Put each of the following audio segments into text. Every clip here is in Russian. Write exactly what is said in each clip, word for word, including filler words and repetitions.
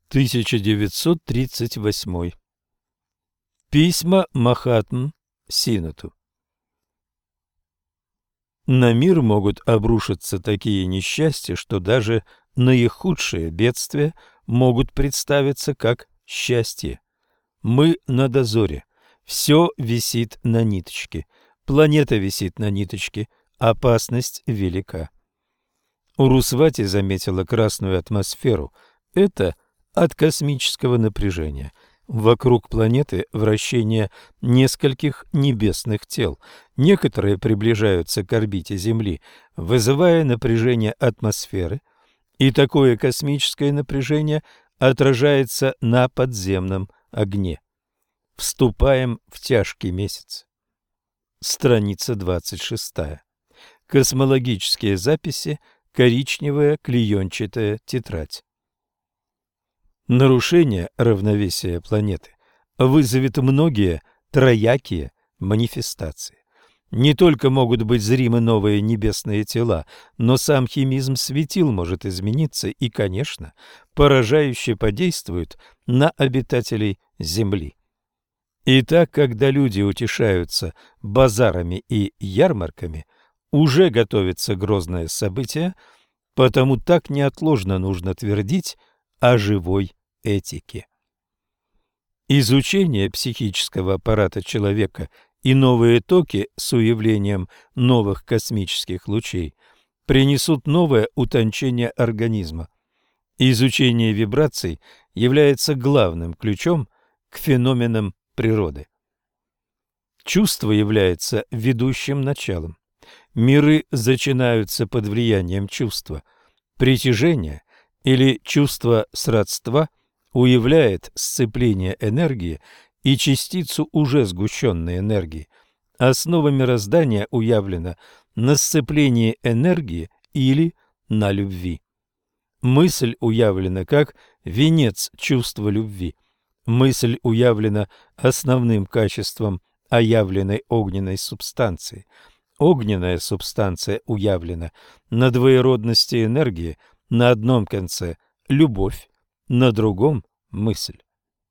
тысяча девятьсот тридцать восьмой. Письма Махатм Синату. На мир могут обрушиться такие несчастья, что даже наихудшие бедствия могут представиться как счастье. Мы на дозоре. Все висит на ниточке. Планета висит на ниточке. Опасность велика. Урусвати заметила красную атмосферу. Это от космического напряжения. Вокруг планеты вращение нескольких небесных тел. Некоторые приближаются к орбите Земли, вызывая напряжение атмосферы, и такое космическое напряжение отражается на подземном огне. Вступаем в тяжкий месяц. Страница двадцать шестая. Космологические записи. Коричневая клеенчатая тетрадь. Нарушение равновесия планеты вызовет многие троякие манифестации. Не только могут быть зримы новые небесные тела, но сам химизм светил может измениться и, конечно, поражающе подействует на обитателей Земли. Итак, когда люди утешаются базарами и ярмарками, уже готовится грозное событие, потому так неотложно нужно твердить о живой этике. Изучение психического аппарата человека и новые токи с уявлением новых космических лучей принесут новое утончение организма. Изучение вибраций является главным ключом к феноменам природы. Чувство является ведущим началом. Миры зачинаются под влиянием чувства. Притяжение или чувство сродства уявляет сцепление энергии и частицу уже сгущенной энергии. Основа мироздания уявлена на сцеплении энергии или на любви. Мысль уявлена как венец чувства любви. Мысль уявлена основным качеством оявленной огненной субстанции. Огненная субстанция уявлена на двоеродности энергии, на одном конце – любовь, на другом – мысль.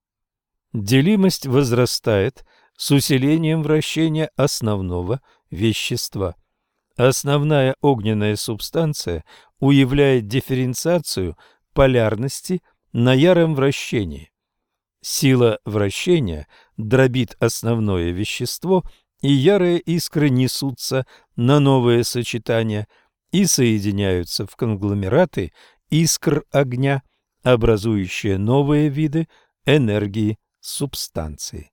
Делимость возрастает с усилением вращения основного вещества. Основная огненная субстанция уявляет дифференциацию полярности на яром вращении. Сила вращения дробит основное вещество, и ярые искры несутся на новые сочетания и соединяются в конгломераты искр огня, образующие новые виды энергии субстанции.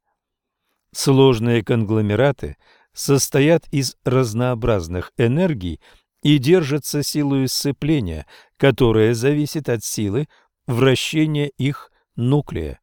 Сложные конгломераты состоят из разнообразных энергий и держатся силой сцепления, которая зависит от силы вращения их нуклея.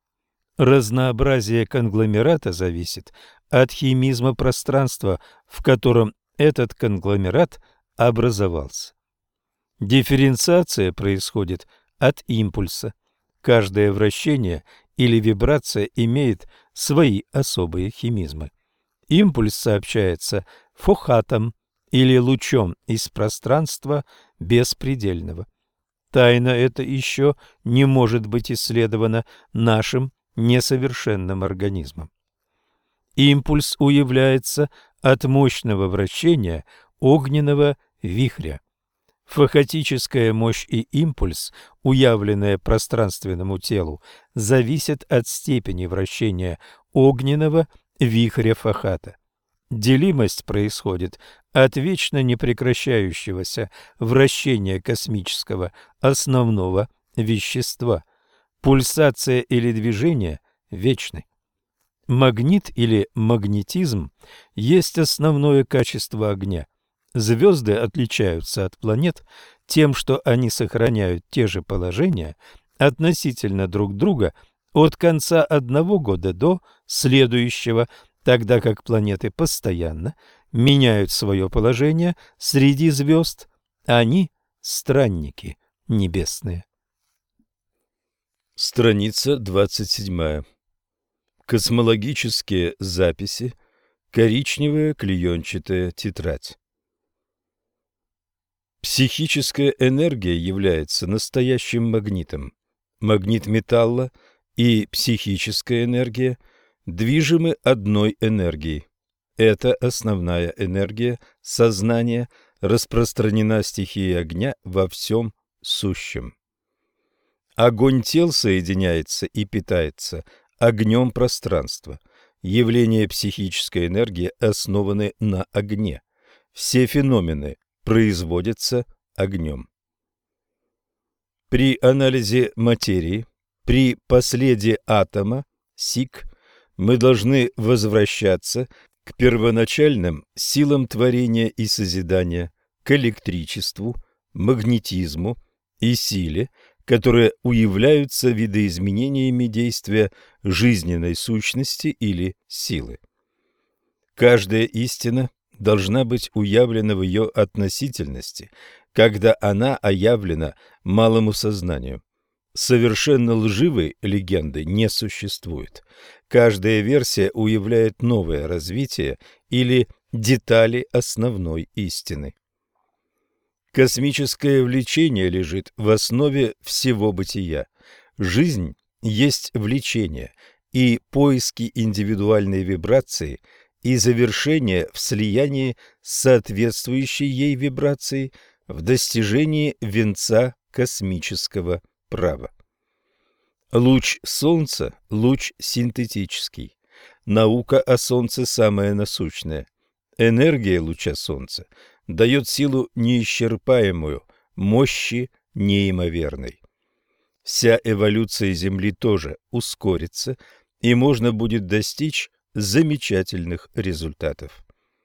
Разнообразие конгломерата зависит от химизма пространства, в котором этот конгломерат образовался. Дифференциация происходит от импульса. Каждое вращение или вибрация имеет свои особые химизмы. Импульс сообщается фохатом или лучом из пространства беспредельного. Тайна эта еще не может быть исследована нашим несовершенным организмом. Импульс уявляется от мощного вращения огненного вихря. Фохотическая мощь и импульс, уявленные пространственному телу, зависят от степени вращения огненного вихря фохата. Делимость происходит от вечно непрекращающегося вращения космического основного вещества. Пульсация или движение вечны. Магнит или магнетизм есть основное качество огня. Звезды отличаются от планет тем, что они сохраняют те же положения относительно друг друга от конца одного года до следующего, тогда как планеты постоянно меняют свое положение среди звезд. Они – странники небесные. Страница двадцать седьмая. Космологические записи. Коричневая клеенчатая тетрадь. Психическая энергия является настоящим магнитом. магнит металла и психическая энергия движимы одной энергией. Эта основная энергия сознания распространена стихией огня во всем сущем. Огонь тел соединяется и питается огнем пространства. Явления психической энергии основаны на огне. Все феномены производятся огнем. При анализе материи, при последе атома, СИК, мы должны возвращаться к первоначальным силам творения и созидания, к электричеству, магнетизму и силе, которые уявляются видоизменениями действия жизненной сущности или силы. Каждая истина должна быть уявлена в ее относительности, когда она оявлена малому сознанию. Совершенно лживой легенды не существует. Каждая версия уявляет новое развитие или детали основной истины. Космическое влечение лежит в основе всего бытия. Жизнь есть влечение, и поиски индивидуальной вибрации и завершение в слиянии с соответствующей ей вибрацией в достижении венца космического права. Луч Солнца – луч синтетический. Наука о Солнце самая насущная. Энергия луча Солнца дает силу неисчерпаемую, мощи неимоверной. Вся эволюция Земли тоже ускорится, и можно будет достичь замечательных результатов.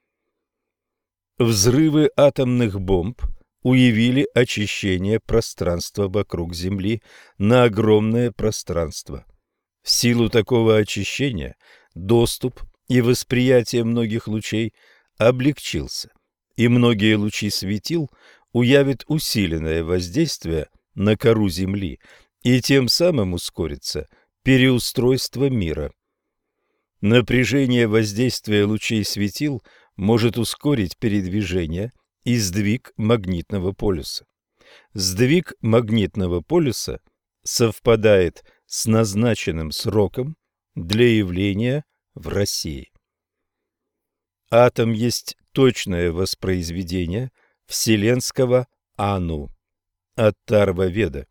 Взрывы атомных бомб уявили очищение пространства вокруг Земли на огромное пространство. В силу такого очищения доступ и восприятие многих лучей облегчился, и многие лучи светил уявят усиленное воздействие на кору Земли, и тем самым ускорится переустройство мира. Напряжение воздействия лучей светил может ускорить передвижение и сдвиг магнитного полюса. Сдвиг магнитного полюса совпадает с назначенным сроком для явления в России. Атом есть точное воспроизведение вселенского Ану от Тарва-Веда.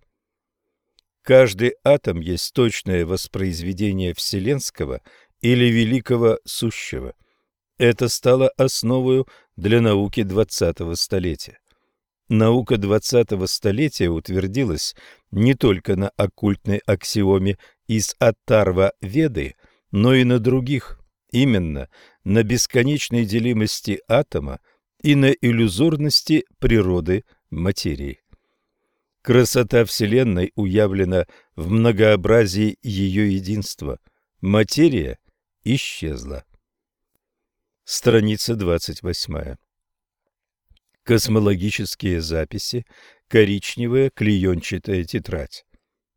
Каждый атом есть точное воспроизведение вселенского или великого сущего. Это стало основою для науки двадцатого столетия. Наука двадцатого столетия утвердилась не только на оккультной аксиоме из Аттарва-Веды, но и на других, именно на бесконечной делимости атома и на иллюзорности природы материи. Красота Вселенной уявлена в многообразии ее единства. Материя исчезла. Страница двадцать восьмая. Космологические записи. Коричневая клеенчатая тетрадь.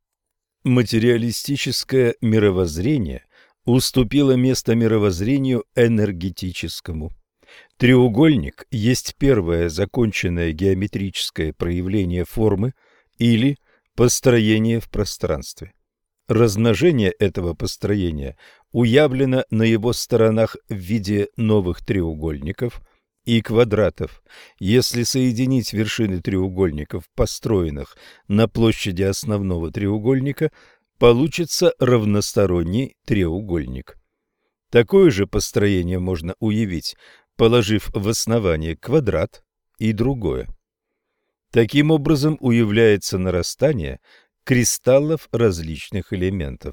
Материалистическое мировоззрение уступило место мировоззрению энергетическому. Треугольник есть первое законченное геометрическое проявление формы или построение в пространстве. Размножение этого построения уявлено на его сторонах в виде новых треугольников и квадратов. Если соединить вершины треугольников, построенных на площади основного треугольника, получится равносторонний треугольник. Такое же построение можно уявить, положив в основание квадрат и другое. Таким образом уявляется нарастание кристаллов различных элементов.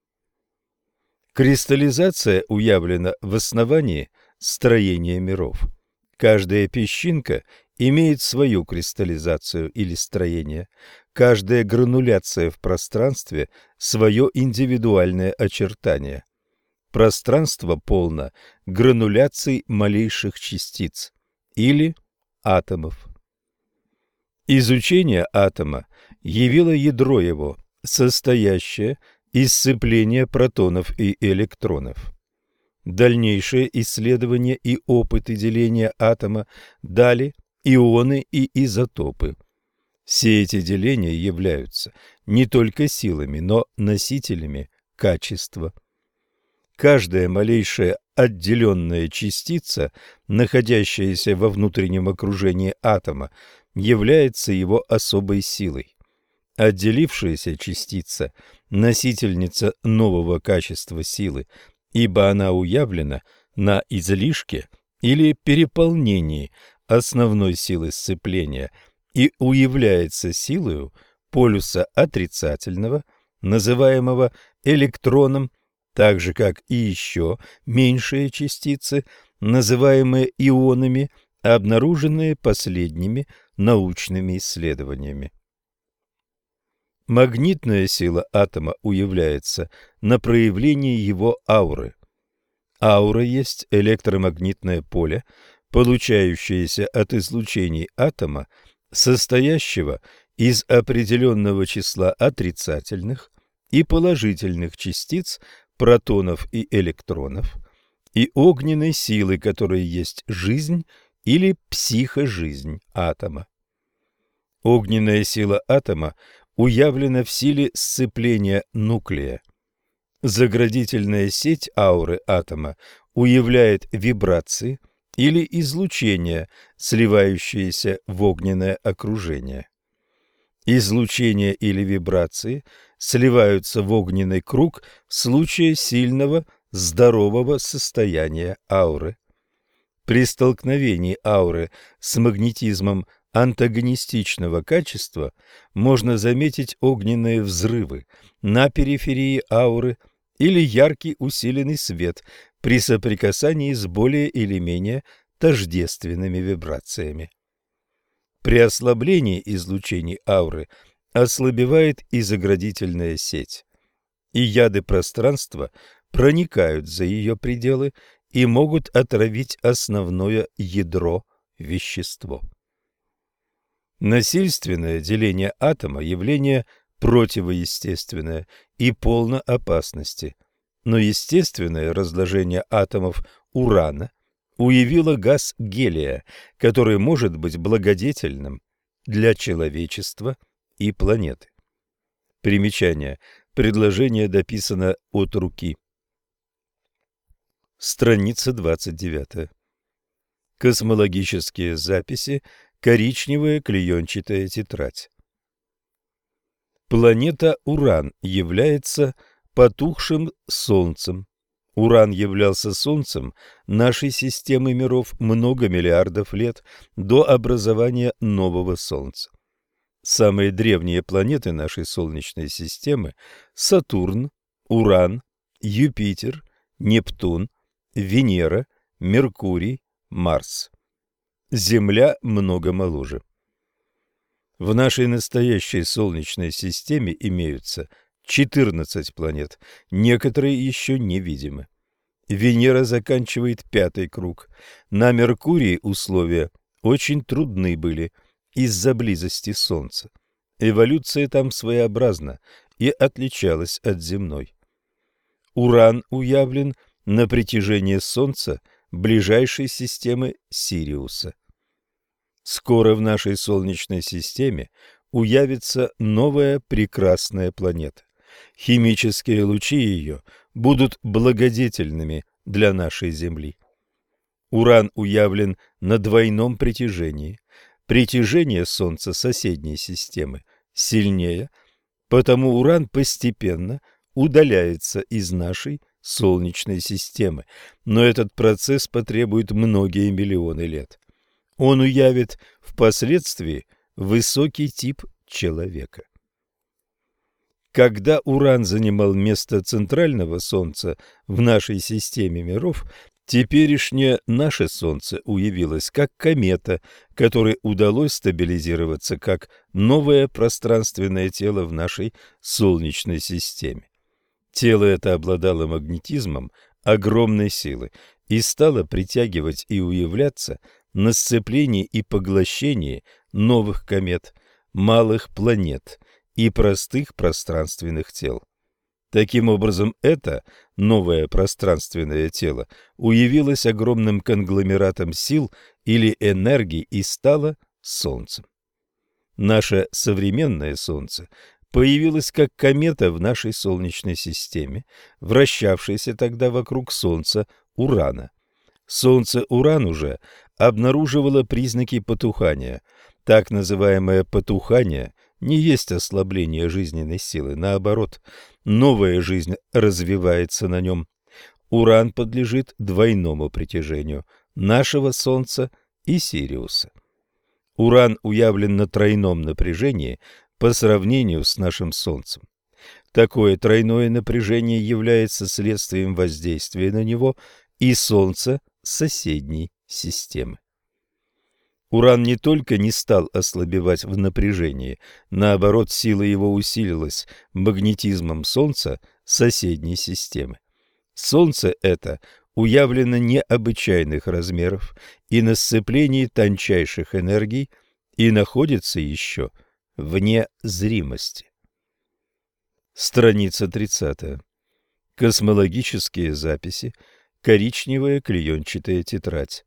Кристаллизация уявлена в основании строения миров. Каждая песчинка имеет свою кристаллизацию или строение, каждая грануляция в пространстве – свое индивидуальное очертание. Пространство полно грануляций малейших частиц или атомов. Изучение атома явило ядро его, состоящее из сцепления протонов и электронов. Дальнейшее исследование и опыты деления атома дали ионы и изотопы. Все эти деления являются не только силами, но носителями качества. Каждая малейшая отделенная частица, находящаяся во внутреннем окружении атома, является его особой силой. Отделившаяся частица – носительница нового качества силы, ибо она уявлена на излишке или переполнении основной силы сцепления и уявляется силою полюса отрицательного, называемого электроном, так же, как и еще меньшие частицы, называемые ионами, обнаруженные последними научными исследованиями. Магнитная сила атома уявляется на проявлении его ауры. Аура есть электромагнитное поле, получающееся от излучений атома, состоящего из определенного числа отрицательных и положительных частиц, протонов и электронов, и огненной силы, которая есть жизнь или психожизнь атома. Огненная сила атома уявлена в силе сцепления нуклея. Заградительная сеть ауры атома уявляет вибрации или излучения, сливающиеся в огненное окружение. Излучения или вибрации сливаются в огненный круг в случае сильного здорового состояния ауры. При столкновении ауры с магнетизмом антагонистичного качества можно заметить огненные взрывы на периферии ауры или яркий усиленный свет при соприкасании с более или менее тождественными вибрациями. При ослаблении излучений ауры ослабевает и заградительная сеть, и яды пространства проникают за ее пределы и могут отравить основное ядро вещество. Насильственное деление атома – явление противоестественное и полно опасности, но естественное разложение атомов урана уявило газ гелия, который может быть благодетельным для человечества и планеты. Примечание. Предложение дописано от руки. Страница двадцать девять. Космологические записи. Коричневая клеенчатая тетрадь. Планета Уран является потухшим Солнцем. Уран являлся Солнцем нашей системы миров много миллиардов лет до образования нового Солнца. Самые древние планеты нашей Солнечной системы – Сатурн, Уран, Юпитер, Нептун, Венера, Меркурий, Марс. Земля много моложе. В нашей настоящей Солнечной системе имеются четырнадцать планет, некоторые еще невидимы. Венера заканчивает пятый круг. На Меркурии условия очень трудны были из-за близости Солнца. Эволюция там своеобразна и отличалась от земной. Уран уявлен на притяжении Солнца ближайшей системы Сириуса. Скоро в нашей Солнечной системе уявится новая прекрасная планета. Химические лучи ее будут благодетельными для нашей Земли. Уран уявлен на двойном притяжении. Притяжение Солнца соседней системы сильнее, потому Уран постепенно удаляется из нашей Солнечной системы, но этот процесс потребует многие миллионы лет. Он уявит впоследствии высокий тип человека. Когда Уран занимал место центрального Солнца в нашей системе миров, теперешнее наше Солнце уявилось как комета, которой удалось стабилизироваться как новое пространственное тело в нашей Солнечной системе. Тело это обладало магнетизмом огромной силы и стало притягивать и уявляться на сцеплении и поглощении новых комет, малых планет и простых пространственных тел. Таким образом, это новое пространственное тело уявилось огромным конгломератом сил или энергий и стало Солнцем. Наше современное Солнце появилось как комета в нашей Солнечной системе, вращавшейся тогда вокруг Солнца Урана. Солнце Уран уже обнаруживало признаки потухания. Так называемое потухание не есть ослабление жизненной силы, наоборот, новая жизнь развивается на нем. Уран подлежит двойному притяжению нашего Солнца и Сириуса. Уран уявлен на тройном напряжении по сравнению с нашим Солнцем. Такое тройное напряжение является следствием воздействия на него и Солнца соседней системы. Уран не только не стал ослабевать в напряжении, наоборот, сила его усилилась магнетизмом Солнца соседней системы. Солнце это уявлено необычайных размеров и на сцеплении тончайших энергий и находится еще вне зримости. Страница тридцатая. Космологические записи. Коричневая клеенчатая тетрадь.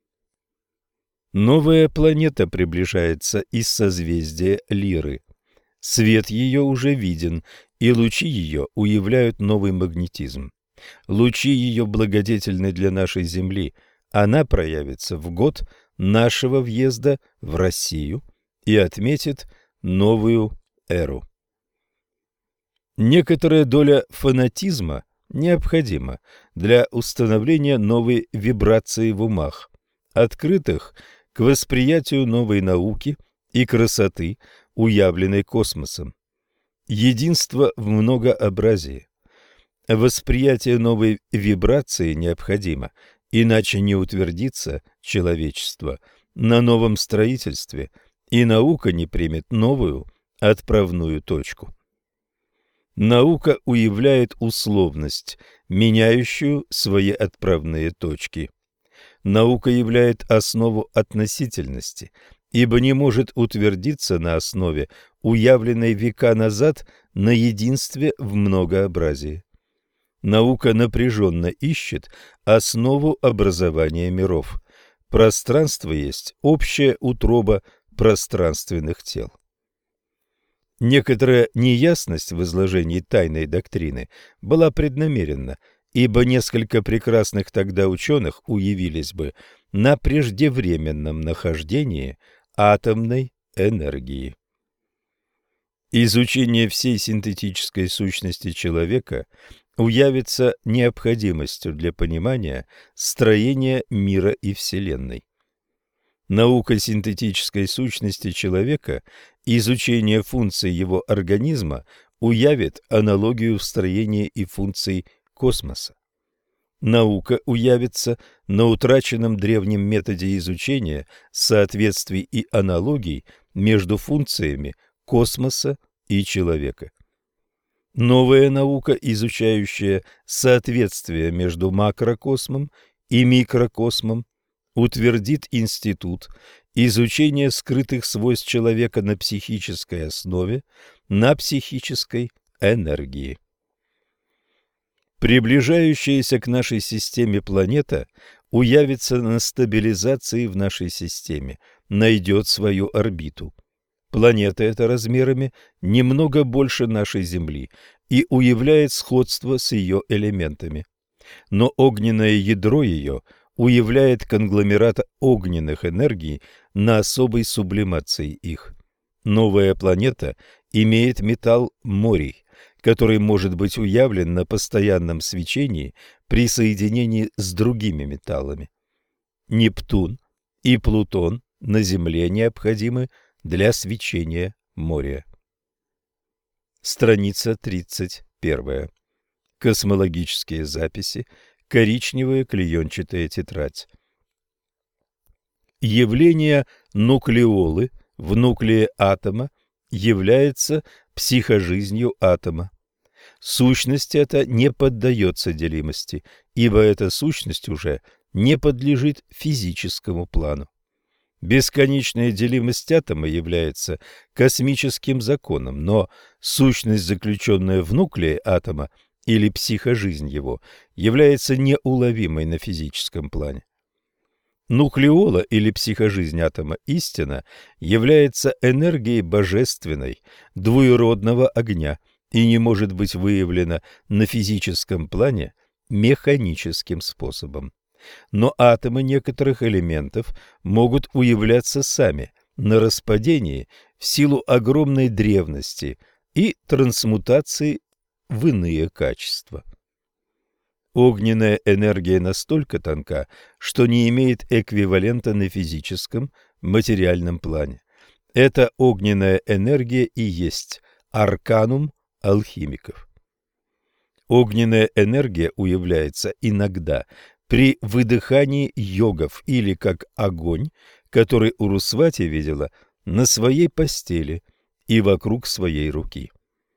Новая планета приближается из созвездия Лиры. Свет ее уже виден, и лучи ее уявляют новый магнетизм. Лучи ее благодетельны для нашей Земли. Она проявится в год нашего въезда в Россию и отметит новую эру. Некоторая доля фанатизма необходима для установления новой вибрации в умах, открытых к восприятию новой науки и красоты, уявленной космосом. Единство в многообразии. Восприятие новой вибрации необходимо, иначе не утвердится человечество на новом строительстве, и наука не примет новую отправную точку. Наука уявляет условность, меняющую свои отправные точки. Наука являет основу относительности, ибо не может утвердиться на основе, уявленной века назад, на единстве в многообразии. Наука напряженно ищет основу образования миров. Пространство есть общая утроба пространственных тел. Некоторая неясность в изложении тайной доктрины была преднамеренна, ибо несколько прекрасных тогда ученых уявились бы на преждевременном нахождении атомной энергии. Изучение всей синтетической сущности человека уявится необходимостью для понимания строения мира и Вселенной. Наука синтетической сущности человека, изучение функций его организма уявит аналогию в строении и функций космоса. Наука уявится на утраченном древнем методе изучения соответствий и аналогий между функциями космоса и человека. Новая наука, изучающая соответствие между макрокосмом и микрокосмом, утвердит институт изучения скрытых свойств человека на психической основе, на психической энергии. Приближающаяся к нашей системе планета уявится на стабилизации в нашей системе, найдет свою орбиту. Планета эта размерами немного больше нашей Земли и уявляет сходство с ее элементами. Но огненное ядро ее уявляет конгломерат огненных энергий на особой сублимации их. Новая планета имеет металл морий, который может быть уявлен на постоянном свечении при соединении с другими металлами. Нептун и Плутон на Земле необходимы для свечения моря. Страница тридцать первая. Космологические записи. Коричневая клеенчатая тетрадь. Явление нуклеолы в нуклее атома является психожизнью атома. Сущность эта не поддается делимости, ибо эта сущность уже не подлежит физическому плану. Бесконечная делимость атома является космическим законом, но сущность, заключенная в нуклее атома, или психожизнь его, является неуловимой на физическом плане. Нуклеола или психожизнь атома истина является энергией божественной, двуеродного огня и не может быть выявлена на физическом плане механическим способом. Но атомы некоторых элементов могут уявляться сами на распадении в силу огромной древности и трансмутации в иные качества. Огненная энергия настолько тонка, что не имеет эквивалента на физическом, материальном плане. Эта огненная энергия и есть арканум алхимиков. Огненная энергия уявляется иногда при выдыхании йогов или как огонь, который Урусвати видела на своей постели и вокруг своей руки.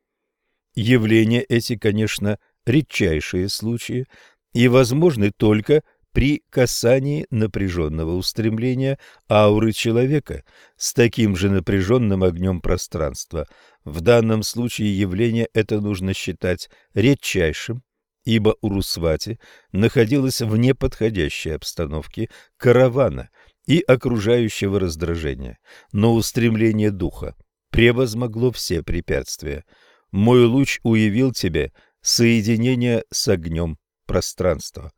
Явления эти, конечно, редчайшие случаи и возможны только при касании напряженного устремления ауры человека с таким же напряженным огнем пространства. В данном случае явление это нужно считать редчайшим, ибо Урусвати находилась в неподходящей обстановке каравана и окружающего раздражения, но устремление духа превозмогло все препятствия. Мой луч уявил тебе соединение с огнем пространства.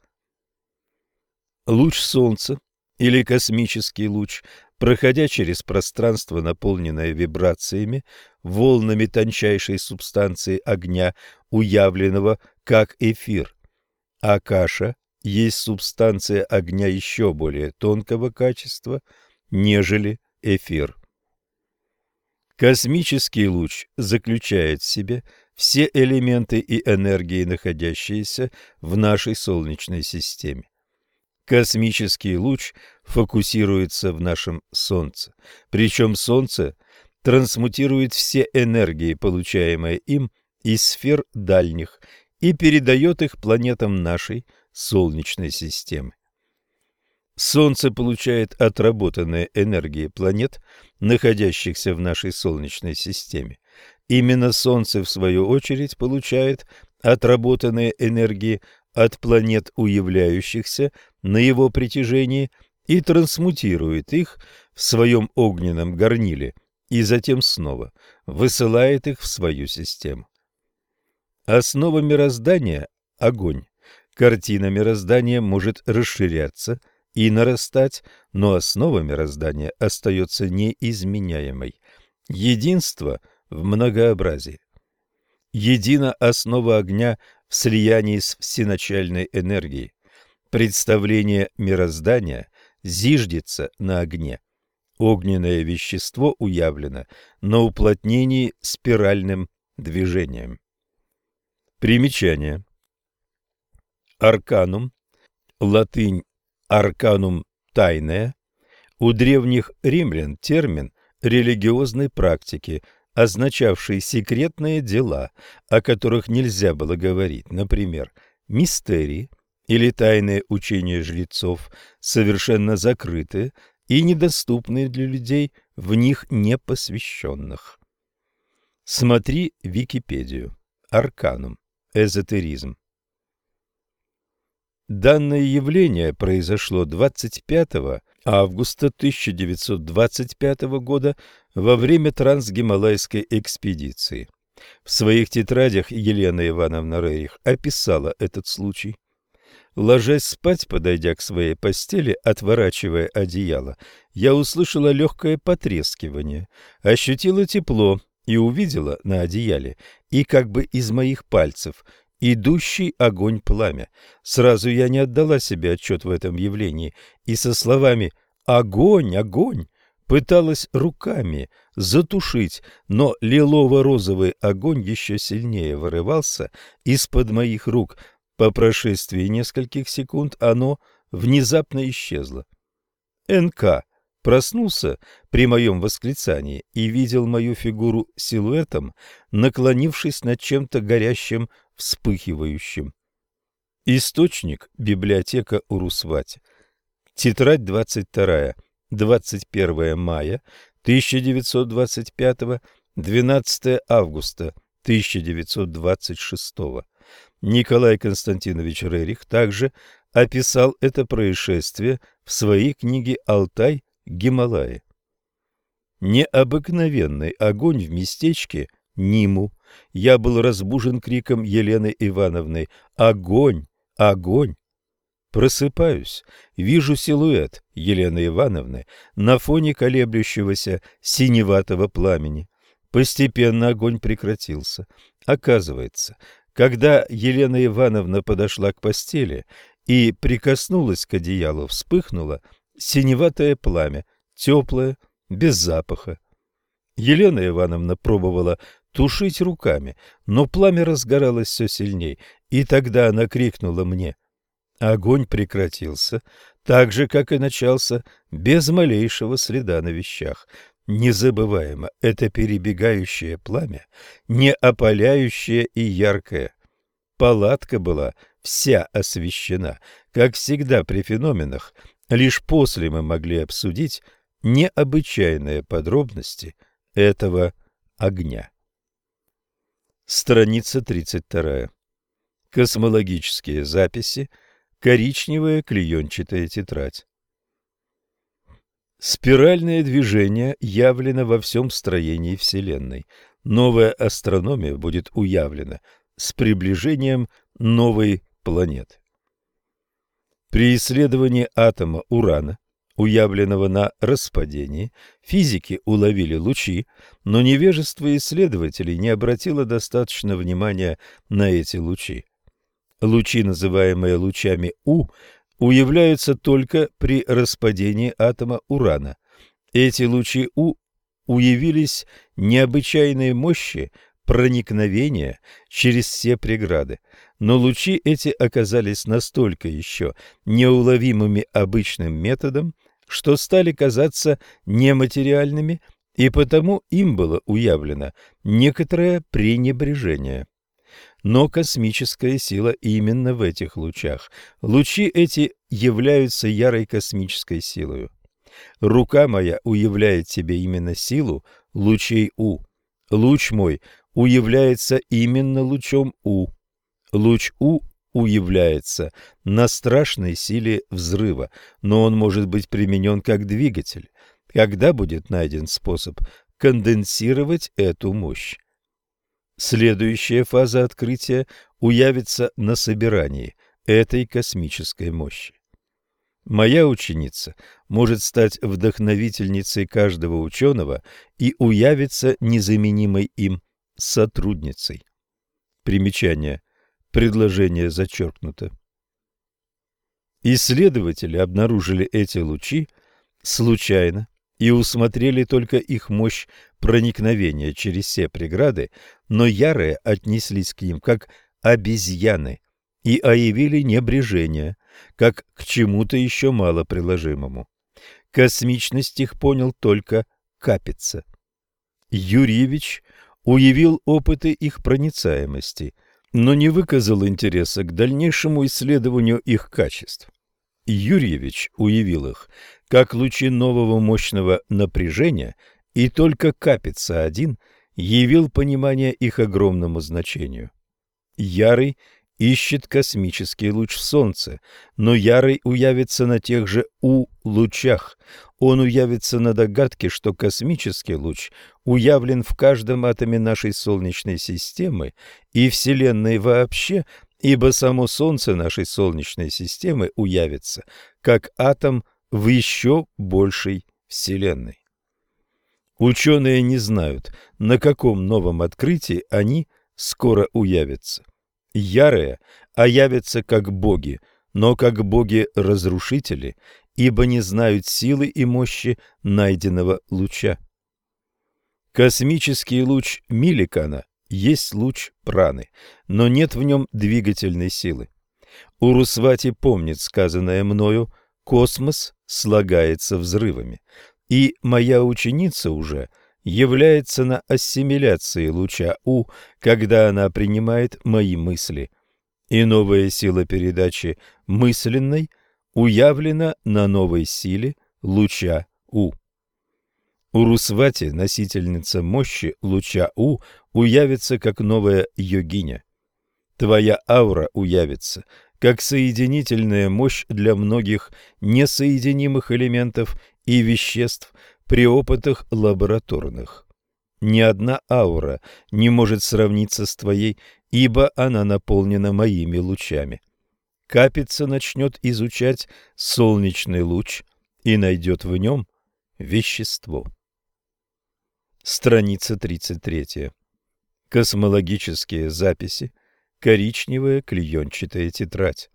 Луч солнца или космический луч, проходя через пространство, наполненное вибрациями, волнами тончайшей субстанции огня, уявленного как эфир. Акаша есть субстанция огня еще более тонкого качества, нежели эфир. Космический луч заключает в себе все элементы и энергии, находящиеся в нашей Солнечной системе. Космический луч фокусируется в нашем Солнце, причем Солнце трансмутирует все энергии, получаемые им из сфер дальних, и передает их планетам нашей Солнечной системы. Солнце получает отработанные энергии планет, находящихся в нашей Солнечной системе. Именно Солнце, в свою очередь, получает отработанные энергии от планет, уявляющихся на его притяжении, и трансмутирует их в своем огненном горниле, и затем снова высылает их в свою систему. Основа мироздания – огонь. Картина мироздания может расширяться и нарастать, но основа мироздания остается неизменяемой. Единство в многообразии. Едина основа огня в слиянии с всеначальной энергией. Представление мироздания зиждется на огне. Огненное вещество уявлено на уплотнении спиральным движением. Примечание. Арканум, латынь арканум тайное, у древних римлян термин религиозной практики, означавший секретные дела, о которых нельзя было говорить, например, мистерии или тайные учения жрецов, совершенно закрытые и недоступные для людей, в них не посвященных. Смотри Википедию. Арканум. Эзотеризм. Данное явление произошло двадцать пятого августа тысяча девятьсот двадцать пятого года во время трансгималайской экспедиции. В своих тетрадях Елена Ивановна Рерих описала этот случай. Ложась спать, подойдя к своей постели, отворачивая одеяло, я услышала легкое потрескивание, ощутила тепло и увидела на одеяле и как бы из моих пальцев идущий огонь пламя. Сразу я не отдала себе отчет в этом явлении и со словами «Огонь! Огонь!» пыталась руками затушить, но лилово-розовый огонь еще сильнее вырывался из-под моих рук. По прошествии нескольких секунд оно внезапно исчезло. эн ка проснулся при моем восклицании и видел мою фигуру силуэтом, наклонившись над чем-то горящим, вспыхивающим. Источник – библиотека Урусвати. Тетрадь двадцать вторая. двадцать первое мая тысяча девятьсот двадцать пятого, двенадцатое августа тысяча девятьсот двадцать шестого. Николай Константинович Рерих также описал это происшествие в своей книге «Алтай. Гималаи». Необыкновенный огонь в местечке Ниму. Я был разбужен криком Елены Ивановны: «Огонь! Огонь!» Просыпаюсь, вижу силуэт Елены Ивановны на фоне колеблющегося синеватого пламени. Постепенно огонь прекратился. Оказывается, когда Елена Ивановна подошла к постели и прикоснулась к одеялу, вспыхнуло синеватое пламя, теплое, без запаха. Елена Ивановна пробовала тушить руками, но пламя разгоралось все сильней, и тогда она крикнула мне. Огонь прекратился, так же, как и начался, без малейшего следа на вещах. Незабываемо это перебегающее пламя, не опаляющее и яркое. Палатка была вся освещена. Как всегда при феноменах, лишь после мы могли обсудить необычайные подробности этого огня. Страница тридцать вторая. Космологические записи. Коричневая клеенчатая тетрадь. Спиральное движение явлено во всем строении Вселенной. Новая астрономия будет уявлена с приближением новой планеты. При исследовании атома урана, уявленного на распадении, физики уловили лучи, но невежество исследователей не обратило достаточно внимания на эти лучи. Лучи, называемые лучами У, уявляются только при распадении атома урана. Эти лучи У уявились необычайной мощи проникновения через все преграды, но лучи эти оказались настолько еще неуловимыми обычным методом, что стали казаться нематериальными, и потому им было уявлено некоторое пренебрежение. Но космическая сила именно в этих лучах. Лучи эти являются ярой космической силой. Рука моя уявляет себе именно силу лучей У. Луч мой уявляется именно лучом У. Луч У уявляется на страшной силе взрыва, но он может быть применен как двигатель. Когда будет найден способ конденсировать эту мощь? Следующая фаза открытия уявится на собирании этой космической мощи. Моя ученица может стать вдохновительницей каждого ученого и уявится незаменимой им сотрудницей. Примечание. Предложение зачеркнуто. Исследователи обнаружили эти лучи случайно и усмотрели только их мощь проникновения через все преграды, но ярые отнеслись к ним как обезьяны и оявили небрежение, как к чему-то еще мало приложимому. Космичность их понял только Капица. Юрьевич уявил опыты их проницаемости, но не выказал интереса к дальнейшему исследованию их качеств. Юрьевич уявил их как лучи нового мощного напряжения, и только Капица один явил понимание их огромному значению. Ярый ищет космический луч в Солнце, но Ярый уявится на тех же У-лучах. Он уявится на догадке, что космический луч уявлен в каждом атоме нашей Солнечной системы и Вселенной вообще, ибо само Солнце нашей Солнечной системы уявится как атом в еще большей Вселенной. Ученые не знают, на каком новом открытии они скоро уявятся. Ярые оявятся как боги, но как боги-разрушители, ибо не знают силы и мощи найденного луча. Космический луч Миликана есть луч праны, но нет в нем двигательной силы. Урусвати помнит сказанное мною: космос слагается взрывами, и моя ученица уже является на ассимиляции луча У, когда она принимает мои мысли, и новая сила передачи мысленной уявлена на новой силе луча У. Урусвати, носительница мощи луча У, уявится как новая йогиня. Твоя аура уявится как соединительная мощь для многих несоединимых элементов и веществ при опытах лабораторных. Ни одна аура не может сравниться с твоей, ибо она наполнена моими лучами. Капица начнет изучать солнечный луч и найдет в нем вещество. Страница тридцать три. Космологические записи. Коричневая клеенчатая тетрадь.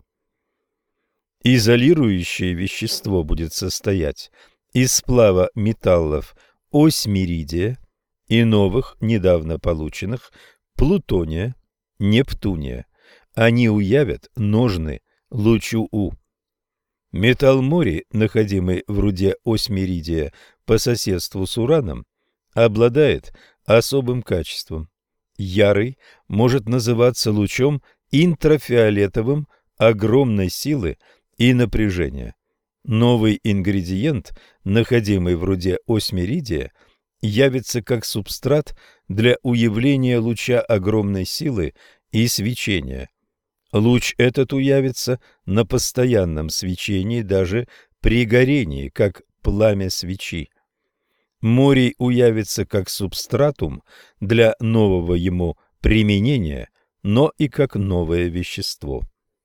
Изолирующее вещество будет состоять из сплава металлов осьмиридия и новых, недавно полученных, плутония, нептуния. Они уявят ножны лучу У. Металл морий, находимый в руде осьмиридия по соседству с ураном, обладает особым качеством. Ярый может называться лучом интрафиолетовым огромной силы и напряжения. Новый ингредиент, находимый в руде осьмиридия, явится как субстрат для уявления луча огромной силы и свечения. Луч этот уявится на постоянном свечении даже при горении, как пламя свечи. Морий уявится как субстратум для нового ему применения, но и как новое вещество.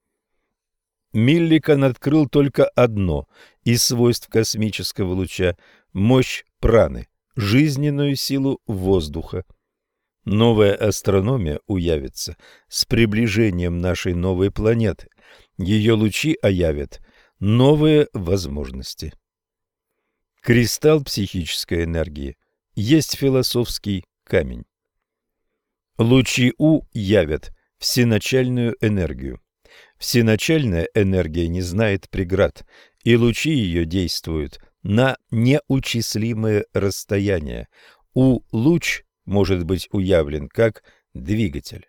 Милликан открыл только одно из свойств космического луча – мощь праны, жизненную силу воздуха. Новая астрономия уявится с приближением нашей новой планеты. Ее лучи оявят новые возможности. Кристалл психической энергии есть философский камень. Лучи У явят всеначальную энергию. Всеначальная энергия не знает преград, и лучи ее действуют на неучислимые расстояния. У-луч может быть уявлен как двигатель.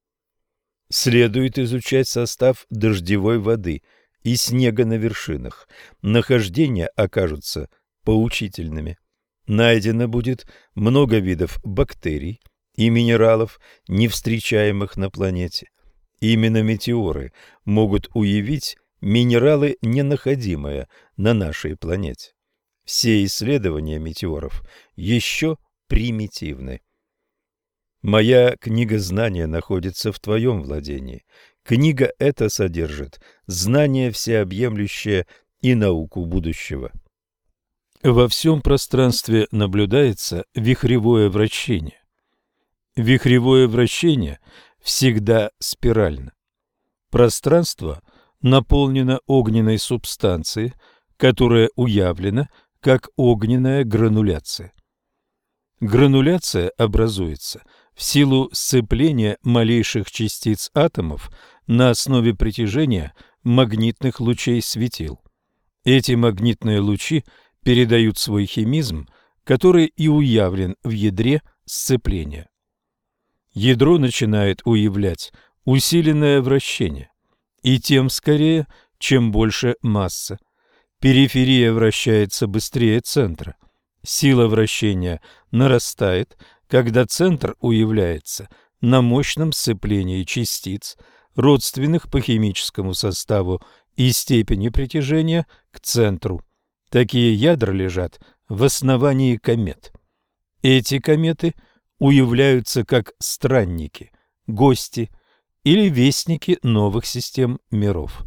Следует изучать состав дождевой воды и снега на вершинах. Нахождения окажутся поучительными. Найдено будет много видов бактерий и минералов, не встречаемых на планете. Именно метеоры могут уявить минералы, не находимые на нашей планете. Все исследования метеоров еще примитивны. Моя книга знания находится в твоем владении. Книга эта содержит знание всеобъемлющее и науку будущего. Во всем пространстве наблюдается вихревое вращение. Вихревое вращение всегда спирально. Пространство наполнено огненной субстанцией, которая уявлена как огненная грануляция. Грануляция образуется в силу сцепления малейших частиц атомов на основе притяжения магнитных лучей светил. Эти магнитные лучи передают свой химизм, который и уявлен в ядре сцепления. Ядро начинает уявлять усиленное вращение, и тем скорее, чем больше масса. Периферия вращается быстрее центра. Сила вращения нарастает, когда центр уявляется на мощном сцеплении частиц, родственных по химическому составу и степени притяжения к центру. Такие ядра лежат в основании комет. Эти кометы уявляются как странники, гости или вестники новых систем миров.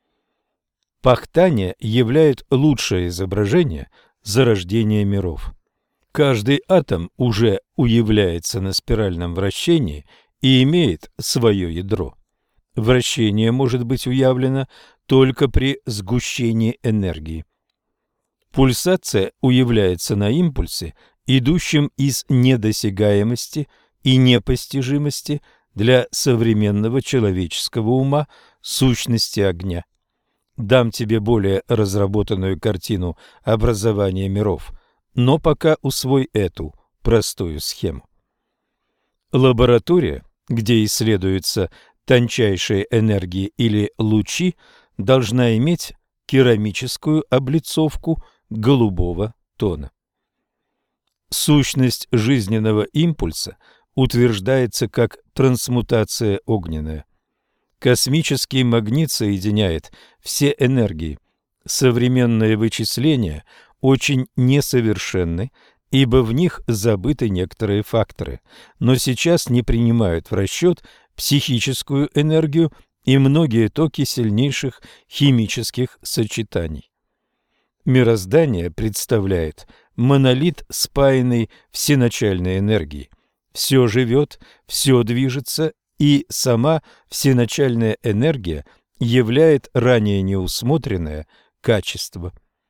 Пахтания являет лучшее изображение зарождения миров. Каждый атом уже уявляется на спиральном вращении и имеет свое ядро. Вращение может быть уявлено только при сгущении энергии. Пульсация уявляется на импульсе, идущем из недосягаемости и непостижимости для современного человеческого ума сущности огня. Дам тебе более разработанную картину образования миров, но пока усвой эту простую схему. Лаборатория, где исследуются тончайшие энергии или лучи, должна иметь керамическую облицовку голубого тона. Сущность жизненного импульса утверждается как трансмутация огненная. Космический магнит соединяет все энергии. Современные вычисления очень несовершенны, ибо в них забыты некоторые факторы, но сейчас не принимают в расчет психическую энергию и многие токи сильнейших химических сочетаний. Мироздание представляет монолит, спаянный всеначальной энергией. Все живет, все движется, и сама всеначальная энергия являет ранее неусмотренное качество.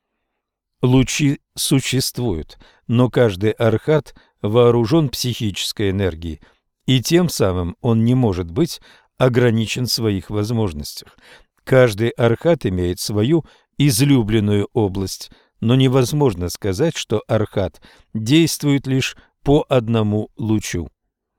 Лучи существуют, но каждый архат вооружен психической энергией, и тем самым он не может быть ограничен в своих возможностях. Каждый архат имеет свою излюбленную область, но невозможно сказать, что архат действует лишь по одному лучу.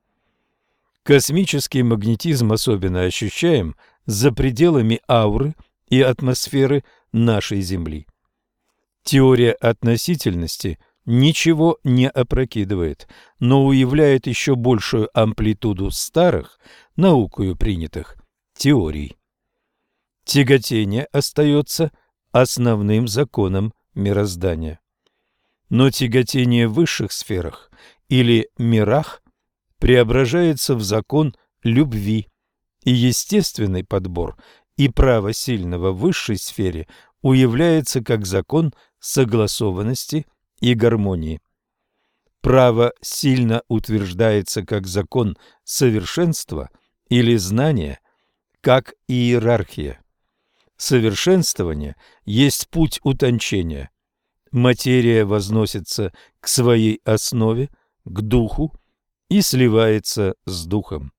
Космический магнетизм особенно ощущаем за пределами ауры и атмосферы нашей Земли. Теория относительности ничего не опрокидывает, но уявляет еще большую амплитуду старых, наукою принятых, теорий. Тяготение остается основным законом мироздания. Но тяготение в высших сферах или мирах преображается в закон любви, и естественный подбор и право сильного в высшей сфере уявляется как закон согласованности и гармонии. Право сильно утверждается как закон совершенства или знания, как иерархия. Совершенствование есть путь утончения. Материя возносится к своей основе, к духу, и сливается с духом.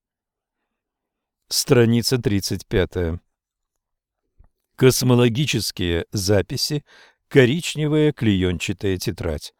Страница тридцать пятая. Космологические записи. Коричневая клеенчатая тетрадь.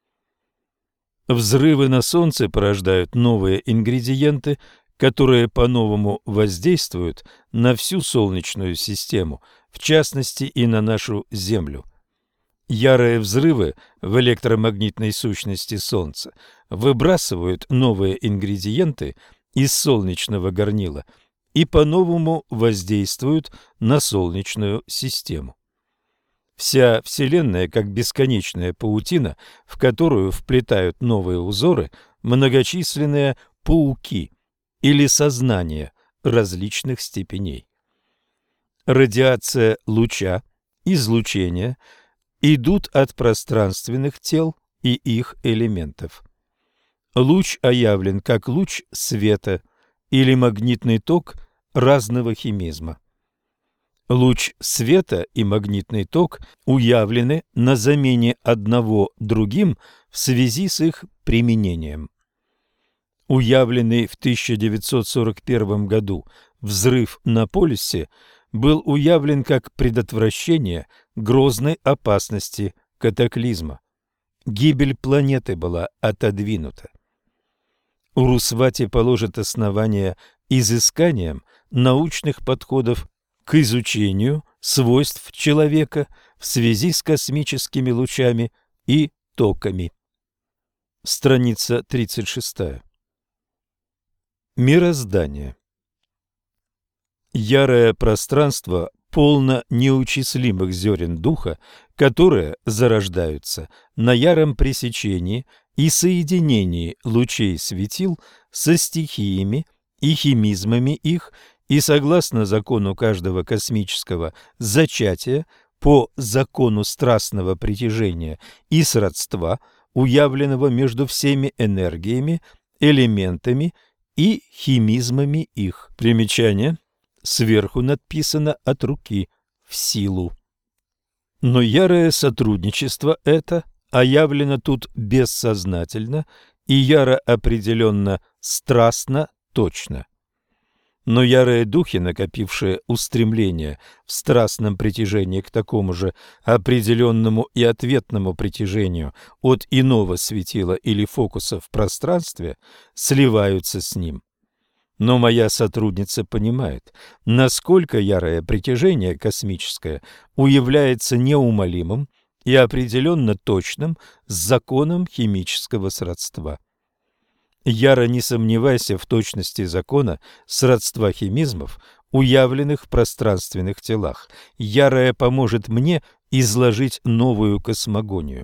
Взрывы на Солнце порождают новые ингредиенты, которые по-новому воздействуют на всю Солнечную систему, в частности и на нашу Землю. Ярые взрывы в электромагнитной сущности Солнца выбрасывают новые ингредиенты из солнечного горнила и по-новому воздействуют на Солнечную систему. Вся Вселенная, как бесконечная паутина, в которую вплетают новые узоры многочисленные пауки или сознания различных степеней. Радиация луча, излучение идут от пространственных тел и их элементов. Луч оявлен как луч света или магнитный ток разного химизма. Луч света и магнитный ток уявлены на замене одного другим в связи с их применением. Уявленный в тысяча девятьсот сорок первом году взрыв на полюсе был уявлен как предотвращение грозной опасности катаклизма. Гибель планеты была отодвинута. Урусвати положит основание изысканиям научных подходов к изучению свойств человека в связи с космическими лучами и токами. Страница тридцать шестая. Мироздание. Ярое пространство полно неучислимых зерен духа, которые зарождаются на яром пресечении и соединении лучей светил со стихиями и химизмами их, и согласно закону каждого космического зачатия, по закону страстного притяжения и сродства, уявленного между всеми энергиями, элементами и химизмами их. Примечание. Сверху надписано от руки «в силу». Но ярое сотрудничество это оявлено тут бессознательно и яро определенно страстно точно. Но ярые духи, накопившие устремление в страстном притяжении к такому же определенному и ответному притяжению от иного светила или фокуса в пространстве, сливаются с ним. Но моя сотрудница понимает, насколько ярое притяжение космическое уявляется неумолимым и определенно точным с законом химического сродства. Яро не сомневайся в точности закона сродства химизмов, уявленных в пространственных телах. Ярое поможет мне изложить новую космогонию.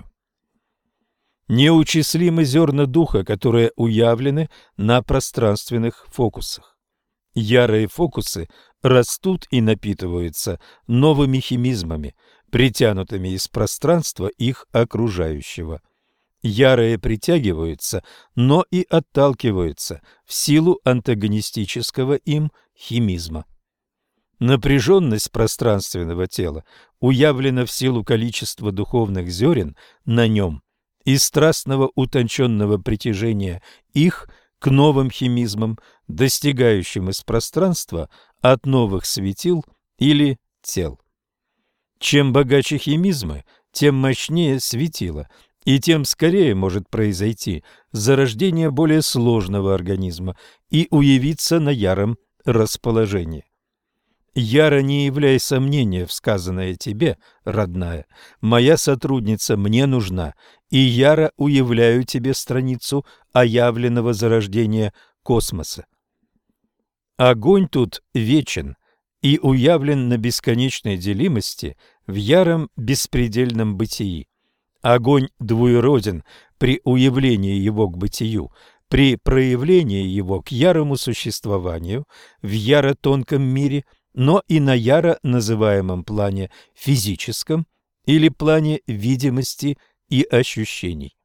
Неучислимы зерна духа, которые уявлены на пространственных фокусах. Ярые фокусы растут и напитываются новыми химизмами, притянутыми из пространства их окружающего. Ярые притягиваются, но и отталкиваются в силу антагонистического им химизма. Напряженность пространственного тела уявлена в силу количества духовных зерен на нем и страстного утонченного притяжения их к новым химизмам, достигающим из пространства от новых светил или тел. Чем богаче химизмы, тем мощнее светило, и тем скорее может произойти зарождение более сложного организма и уявиться на яром расположении. Яро не являй сомнения в сказанное тебе, родная, моя сотрудница мне нужна, и яро уявляю тебе страницу оявленного зарождения космоса. Огонь тут вечен и уявлен на бесконечной делимости в яром беспредельном бытии. Огонь двуероден при уявлении его к бытию, при проявлении его к ярому существованию в яро-тонком мире, но и на яро называемом плане физическом или плане видимости и ощущений.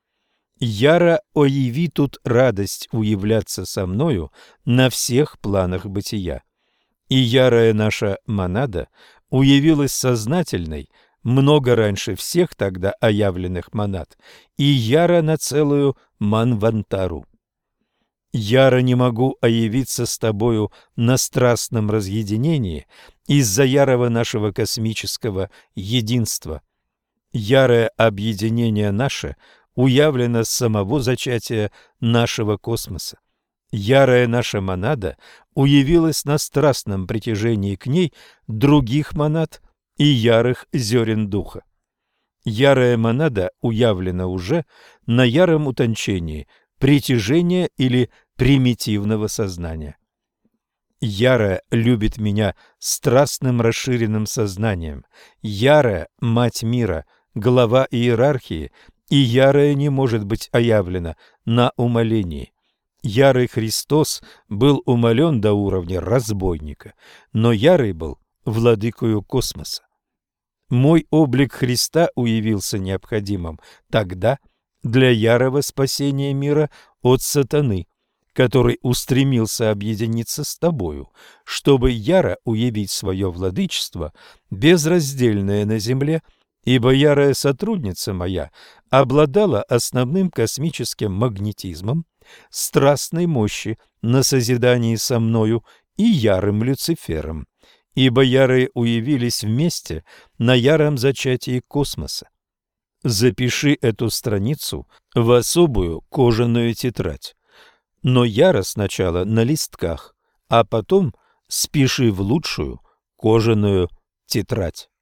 Яро ояви тут радость уявляться со мною на всех планах бытия. И ярая наша монада уявилась сознательной много раньше всех тогда оявленных монад, и яро на целую манвантару. Яро не могу оявиться с тобою на страстном разъединении из-за ярого нашего космического единства. Ярое объединение наше уявлено с самого зачатия нашего космоса. Ярая наша монада уявилась на страстном притяжении к ней других монад и ярых зерен духа. Ярая монада уявлена уже на яром утончении притяжения или примитивного сознания. Ярая любит меня страстным расширенным сознанием. Ярая – мать мира, глава иерархии, и ярая не может быть оявлена на умолении. Ярый Христос был умолен до уровня разбойника, но ярый был владыкою космоса. Мой облик Христа уявился необходимым тогда для ярого спасения мира от сатаны, который устремился объединиться с тобою, чтобы яро уявить свое владычество, безраздельное на земле, ибо ярая сотрудница моя обладала основным космическим магнетизмом, страстной мощи на созидании со мною и ярым Люцифером, ибо ярые уявились вместе на яром зачатии космоса. Запиши эту страницу в особую кожаную тетрадь, но яро сначала на листках, а потом спиши в лучшую кожаную тетрадь.